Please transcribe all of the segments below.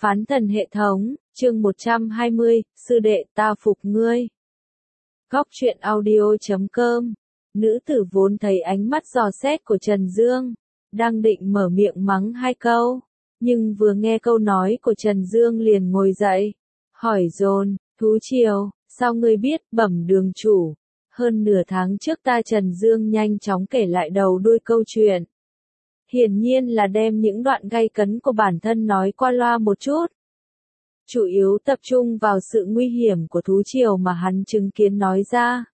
Phán thần hệ thống, chương 120, sư đệ ta phục ngươi. Góc truyện audio.com. Nữ tử vốn thấy ánh mắt dò xét của Trần Dương, đang định mở miệng mắng hai câu, nhưng vừa nghe câu nói của Trần Dương liền ngồi dậy, hỏi dồn, thú triều, sao ngươi biết, bẩm đường chủ. Hơn nửa tháng trước ta Trần Dương nhanh chóng kể lại đầu đuôi câu chuyện. Hiển nhiên là đem những đoạn gay cấn của bản thân nói qua loa một chút. Chủ yếu tập trung vào sự nguy hiểm của thú triều mà hắn chứng kiến nói ra.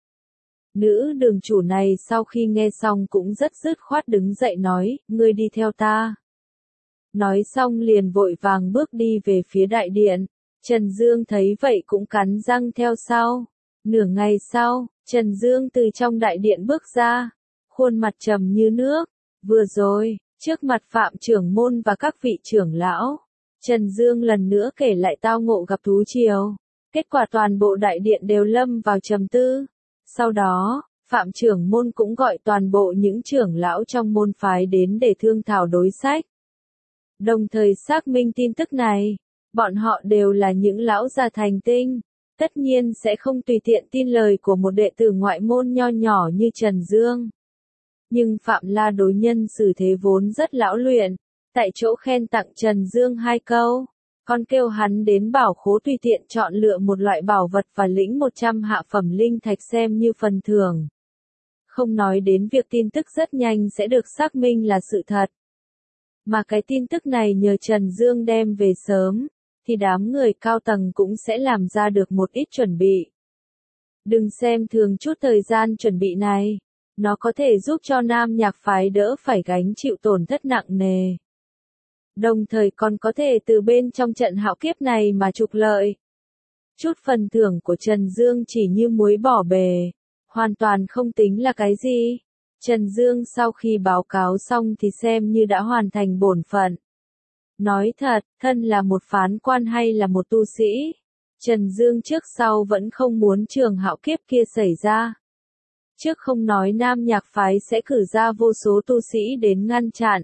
Nữ đường chủ này sau khi nghe xong cũng rất dứt khoát đứng dậy nói, ngươi đi theo ta. Nói xong liền vội vàng bước đi về phía đại điện. Trần Dương thấy vậy cũng cắn răng theo sau. Nửa ngày sau, Trần Dương từ trong đại điện bước ra, khuôn mặt trầm như nước. Vừa rồi, trước mặt Phạm trưởng môn và các vị trưởng lão, Trần Dương lần nữa kể lại tao ngộ gặp thú triều. Kết quả toàn bộ đại điện đều lâm vào trầm tư. Sau đó, Phạm trưởng môn cũng gọi toàn bộ những trưởng lão trong môn phái đến để thương thảo đối sách. Đồng thời xác minh tin tức này, bọn họ đều là những lão già thành tinh, tất nhiên sẽ không tùy tiện tin lời của một đệ tử ngoại môn nho nhỏ như Trần Dương. Nhưng Phạm La đối nhân xử thế vốn rất lão luyện, tại chỗ khen tặng Trần Dương hai câu, còn kêu hắn đến bảo khố tùy tiện chọn lựa một loại bảo vật và lĩnh 100 hạ phẩm linh thạch xem như phần thưởng. Không nói đến việc tin tức rất nhanh sẽ được xác minh là sự thật. Mà cái tin tức này nhờ Trần Dương đem về sớm, thì đám người cao tầng cũng sẽ làm ra được một ít chuẩn bị. Đừng xem thường chút thời gian chuẩn bị này, nó có thể giúp cho Nam Nhạc phái đỡ phải gánh chịu tổn thất nặng nề. Đồng thời còn có thể từ bên trong trận hạo kiếp này mà trục lợi. Chút phần thưởng của Trần Dương chỉ như muối bỏ bề, hoàn toàn không tính là cái gì. Trần Dương sau khi báo cáo xong thì xem như đã hoàn thành bổn phận. Nói thật, thân là một phán quan hay là một tu sĩ, Trần Dương trước sau vẫn không muốn trường hạo kiếp kia xảy ra. Trước không nói Nam Nhạc phái sẽ cử ra vô số tu sĩ đến ngăn chặn,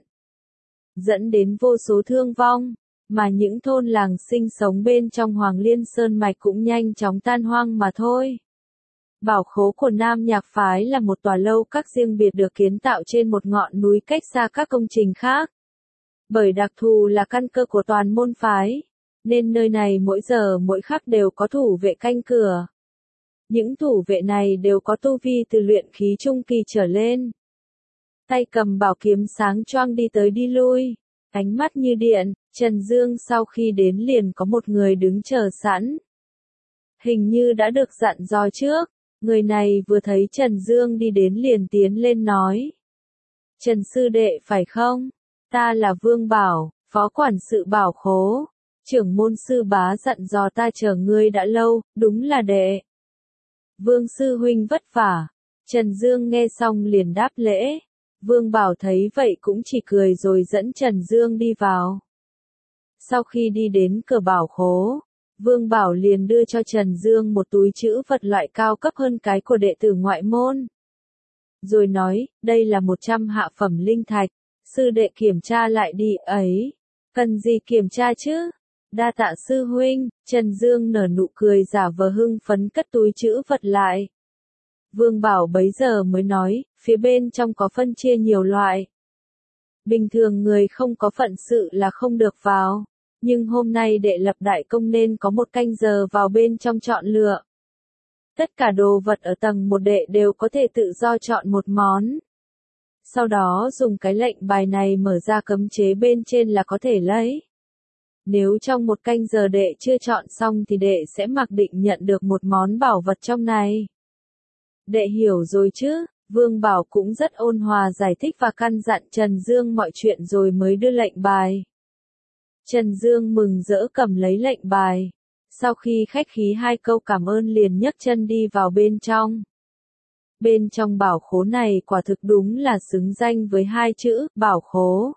dẫn đến vô số thương vong, mà những thôn làng sinh sống bên trong Hoàng Liên Sơn Mạch cũng nhanh chóng tan hoang mà thôi. Bảo khố của Nam Nhạc phái là một tòa lâu các riêng biệt được kiến tạo trên một ngọn núi cách xa các công trình khác. Bởi đặc thù là căn cơ của toàn môn phái, nên nơi này mỗi giờ mỗi khắc đều có thủ vệ canh cửa. Những thủ vệ này đều có tu vi từ luyện khí trung kỳ trở lên. Tay cầm bảo kiếm sáng choang đi tới đi lui, ánh mắt như điện. Trần Dương sau khi đến liền có một người đứng chờ sẵn. Hình như đã được dặn dò trước, người này vừa thấy Trần Dương đi đến liền tiến lên nói. Trần sư đệ phải không? Ta là Vương Bảo, phó quản sự bảo khố. Trưởng môn sư bá dặn dò ta chờ ngươi đã lâu, đúng là đệ. Vương sư huynh vất vả. Trần Dương nghe xong liền đáp lễ. Vương Bảo thấy vậy cũng chỉ cười rồi dẫn Trần Dương đi vào. Sau khi đi đến cửa bảo khố, Vương Bảo liền đưa cho Trần Dương một túi trữ vật loại cao cấp hơn cái của đệ tử ngoại môn. Rồi nói, đây là 100 hạ phẩm linh thạch, sư đệ kiểm tra lại đi ấy. Cần gì kiểm tra chứ? Đa tạ sư huynh. Trần Dương nở nụ cười giả vờ hưng phấn cất túi trữ vật lại. Vương Bảo bấy giờ mới nói, phía bên trong có phân chia nhiều loại. Bình thường người không có phận sự là không được vào, nhưng hôm nay đệ lập đại công nên có một canh giờ vào bên trong chọn lựa. Tất cả đồ vật ở tầng 1 đệ đều có thể tự do chọn một món. Sau đó dùng cái lệnh bài này mở ra cấm chế bên trên là có thể lấy. Nếu trong một canh giờ đệ chưa chọn xong thì đệ sẽ mặc định nhận được một món bảo vật trong này. Đệ hiểu rồi chứ? Vương Bảo cũng rất ôn hòa giải thích và căn dặn Trần Dương mọi chuyện rồi mới đưa lệnh bài. Trần Dương mừng rỡ cầm lấy lệnh bài. Sau khi khách khí hai câu cảm ơn liền nhấc chân đi vào bên trong. Bên trong bảo khố này quả thực đúng là xứng danh với hai chữ, bảo khố.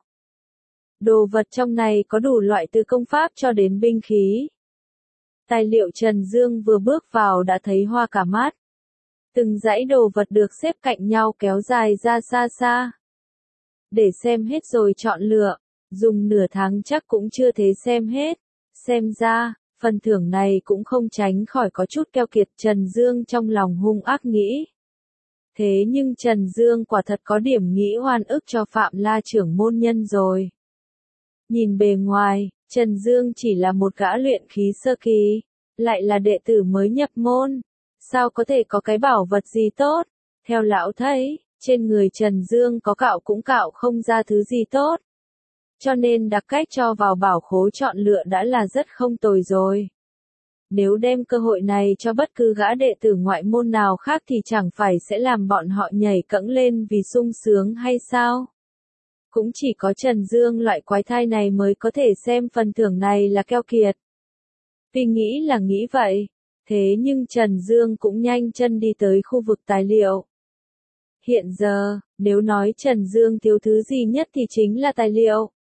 Đồ vật trong này có đủ loại từ công pháp cho đến binh khí. Tài liệu Trần Dương vừa bước vào đã thấy hoa cả mắt. Từng dãy đồ vật được xếp cạnh nhau kéo dài ra xa xa. Để xem hết rồi chọn lựa, dùng nửa tháng chắc cũng chưa thể xem hết. Xem ra, phần thưởng này cũng không tránh khỏi có chút keo kiệt, Trần Dương trong lòng hung ác nghĩ. Thế nhưng Trần Dương quả thật có điểm nghĩ oan ức cho Phạm La trưởng môn nhân rồi. Nhìn bề ngoài, Trần Dương chỉ là một gã luyện khí sơ kỳ, lại là đệ tử mới nhập môn. Sao có thể có cái bảo vật gì tốt? Theo lão thấy, trên người Trần Dương có cạo cũng cạo không ra thứ gì tốt. Cho nên đặc cách cho vào bảo khố chọn lựa đã là rất không tồi rồi. Nếu đem cơ hội này cho bất cứ gã đệ tử ngoại môn nào khác thì chẳng phải sẽ làm bọn họ nhảy cẫng lên vì sung sướng hay sao? Cũng chỉ có Trần Dương loại quái thai này mới có thể xem phần thưởng này là keo kiệt. Vì nghĩ là nghĩ vậy, thế nhưng Trần Dương cũng nhanh chân đi tới khu vực tài liệu. Hiện giờ, nếu nói Trần Dương thiếu thứ gì nhất thì chính là tài liệu.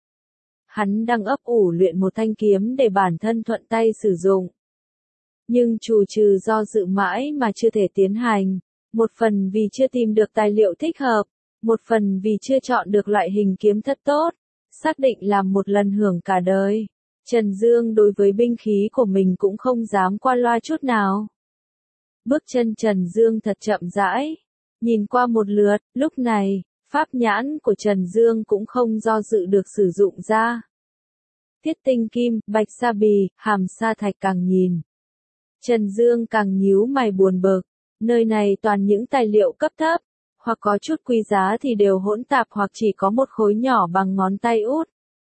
Hắn đang ấp ủ luyện một thanh kiếm để bản thân thuận tay sử dụng. Nhưng trù trừ do dự mãi mà chưa thể tiến hành, một phần vì chưa tìm được tài liệu thích hợp, một phần vì chưa chọn được loại hình kiếm thật tốt, xác định làm một lần hưởng cả đời. Trần Dương đối với binh khí của mình cũng không dám qua loa chút nào. Bước chân Trần Dương thật chậm rãi, nhìn qua một lượt, lúc này, pháp nhãn của Trần Dương cũng không do dự được sử dụng ra. Thiết tinh kim, bạch sa bì, hàm sa thạch càng nhìn. Trần Dương càng nhíu mày buồn bực, nơi này toàn những tài liệu cấp thấp, hoặc có chút quý giá thì đều hỗn tạp hoặc chỉ có một khối nhỏ bằng ngón tay út.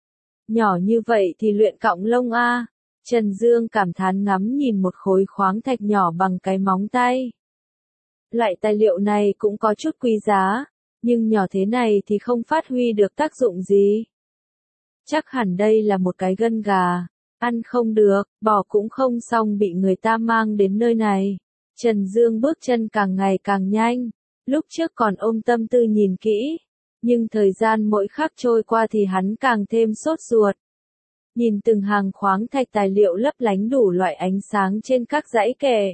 Nhỏ như vậy thì luyện cọng lông a. Trần Dương cảm thán ngắm nhìn một khối khoáng thạch nhỏ bằng cái móng tay. Loại tài liệu này cũng có chút quý giá, nhưng nhỏ thế này thì không phát huy được tác dụng gì. Chắc hẳn đây là một cái gân gà, ăn không được, bỏ cũng không xong bị người ta mang đến nơi này. Trần Dương bước chân càng ngày càng nhanh, lúc trước còn ôm tâm tư nhìn kỹ, nhưng thời gian mỗi khắc trôi qua thì hắn càng thêm sốt ruột. Nhìn từng hàng khoáng thạch tài liệu lấp lánh đủ loại ánh sáng trên các dãy kệ.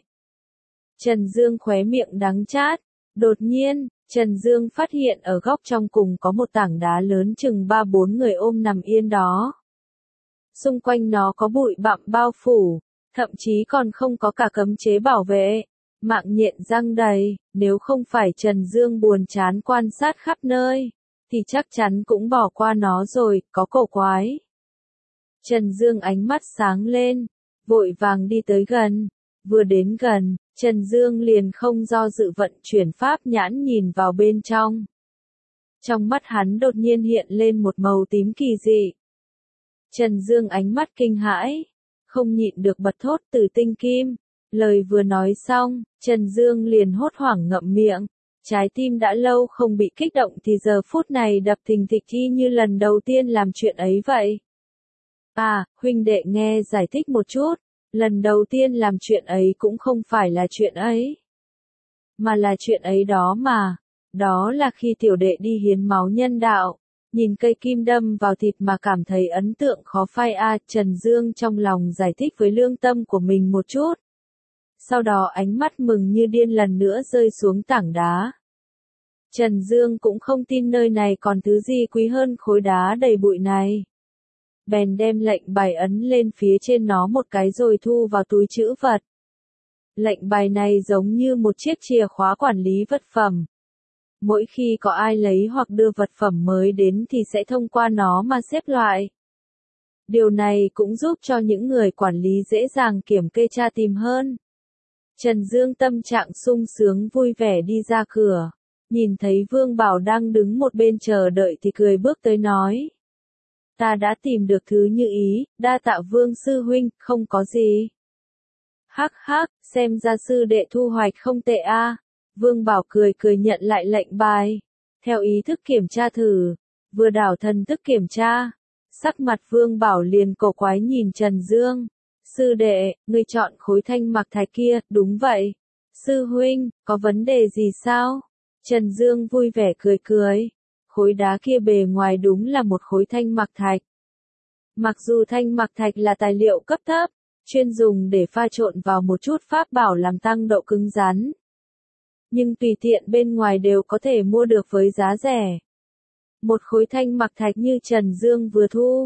Trần Dương khóe miệng đắng chát, đột nhiên, Trần Dương phát hiện ở góc trong cùng có một tảng đá lớn chừng 3-4 người ôm nằm yên đó. Xung quanh nó có bụi bặm bao phủ, thậm chí còn không có cả cấm chế bảo vệ, mạng nhện răng đầy, nếu không phải Trần Dương buồn chán quan sát khắp nơi, thì chắc chắn cũng bỏ qua nó rồi, có cổ quái. Trần Dương ánh mắt sáng lên, vội vàng đi tới gần, vừa đến gần, Trần Dương liền không do dự vận chuyển pháp nhãn nhìn vào bên trong. Trong mắt hắn đột nhiên hiện lên một màu tím kỳ dị. Trần Dương ánh mắt kinh hãi, không nhịn được bật thốt Tử tinh kim. Lời vừa nói xong, Trần Dương liền hốt hoảng ngậm miệng. Trái tim đã lâu không bị kích động thì giờ phút này đập thình thịch y như lần đầu tiên làm chuyện ấy vậy. À, huynh đệ nghe giải thích một chút. Lần đầu tiên làm chuyện ấy cũng không phải là chuyện ấy, mà là chuyện ấy đó mà. Đó là khi tiểu đệ đi hiến máu nhân đạo, nhìn cây kim đâm vào thịt mà cảm thấy ấn tượng khó phai a. Trần Dương trong lòng giải thích với lương tâm của mình một chút. Sau đó ánh mắt mừng như điên lần nữa rơi xuống tảng đá. Trần Dương cũng không tin nơi này còn thứ gì quý hơn khối đá đầy bụi này. Bèn đem lệnh bài ấn lên phía trên nó một cái rồi thu vào túi trữ vật. Lệnh bài này giống như một chiếc chìa khóa quản lý vật phẩm. Mỗi khi có ai lấy hoặc đưa vật phẩm mới đến thì sẽ thông qua nó mà xếp loại. Điều này cũng giúp cho những người quản lý dễ dàng kiểm kê tra tìm hơn. Trần Dương tâm trạng sung sướng vui vẻ đi ra cửa. Nhìn thấy Vương Bảo đang đứng một bên chờ đợi thì cười bước tới nói. Ta đã tìm được thứ như ý, đa tạ Vương sư huynh, không có gì. Hắc hắc, xem ra sư đệ thu hoạch không tệ a. Vương Bảo cười cười nhận lại lệnh bài. Theo ý thức kiểm tra thử, vừa đảo thần thức kiểm tra. Sắc mặt Vương Bảo liền cổ quái nhìn Trần Dương. Sư đệ, ngươi chọn khối thanh mặc thạch kia, đúng vậy. Sư huynh, có vấn đề gì sao? Trần Dương vui vẻ cười cười. Khối đá kia bề ngoài đúng là một khối thanh mặc thạch. Mặc dù thanh mặc thạch là tài liệu cấp thấp, chuyên dùng để pha trộn vào một chút pháp bảo làm tăng độ cứng rắn. Nhưng tùy tiện bên ngoài đều có thể mua được với giá rẻ. Một khối thanh mặc thạch như Trần Dương vừa thu,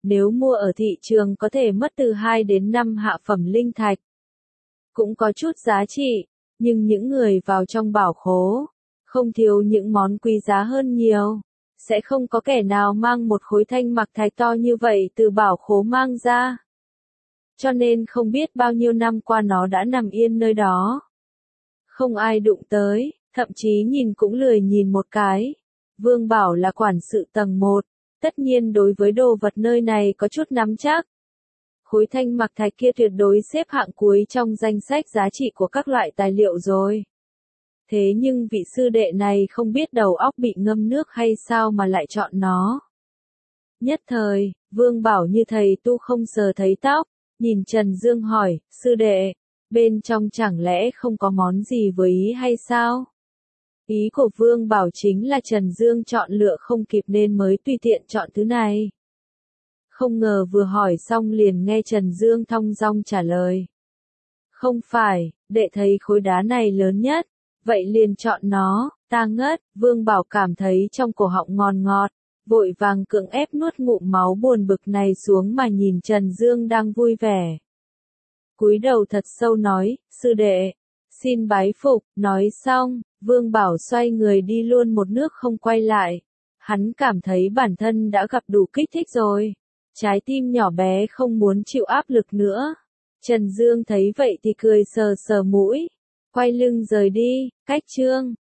nếu mua ở thị trường có thể mất từ 2 đến 5 hạ phẩm linh thạch. Cũng có chút giá trị, nhưng những người vào trong bảo khố, không thiếu những món quý giá hơn nhiều. Sẽ không có kẻ nào mang một khối thanh mặc thạch to như vậy từ bảo khố mang ra. Cho nên không biết bao nhiêu năm qua nó đã nằm yên nơi đó. Không ai đụng tới, thậm chí nhìn cũng lười nhìn một cái. Vương Bảo là quản sự tầng 1, tất nhiên đối với đồ vật nơi này có chút nắm chắc. Khối thanh mặc thạch kia tuyệt đối xếp hạng cuối trong danh sách giá trị của các loại tài liệu rồi. Thế nhưng vị sư đệ này không biết đầu óc bị ngâm nước hay sao mà lại chọn nó. Nhất thời, Vương Bảo như thầy tu không sờ thấy tóc, nhìn Trần Dương hỏi, sư đệ, bên trong chẳng lẽ không có món gì với ý hay sao? Ý của Vương Bảo chính là Trần Dương chọn lựa không kịp nên mới tùy tiện chọn thứ này. Không ngờ vừa hỏi xong liền nghe Trần Dương thong dong trả lời. Không phải, đệ thấy khối đá này lớn nhất, vậy liền chọn nó, ta ngất, Vương Bảo cảm thấy trong cổ họng ngon ngọt, vội vàng cưỡng ép nuốt ngụm máu buồn bực này xuống mà nhìn Trần Dương đang vui vẻ. Cúi đầu thật sâu nói, sư đệ, xin bái phục, nói xong, Vương Bảo xoay người đi luôn một nước không quay lại. Hắn cảm thấy bản thân đã gặp đủ kích thích rồi. Trái tim nhỏ bé không muốn chịu áp lực nữa. Trần Dương thấy vậy thì cười sờ sờ mũi, quay lưng rời đi, cách chương.